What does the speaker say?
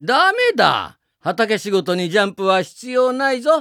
ダメだ。畑仕事にジャンプは必要ないぞ。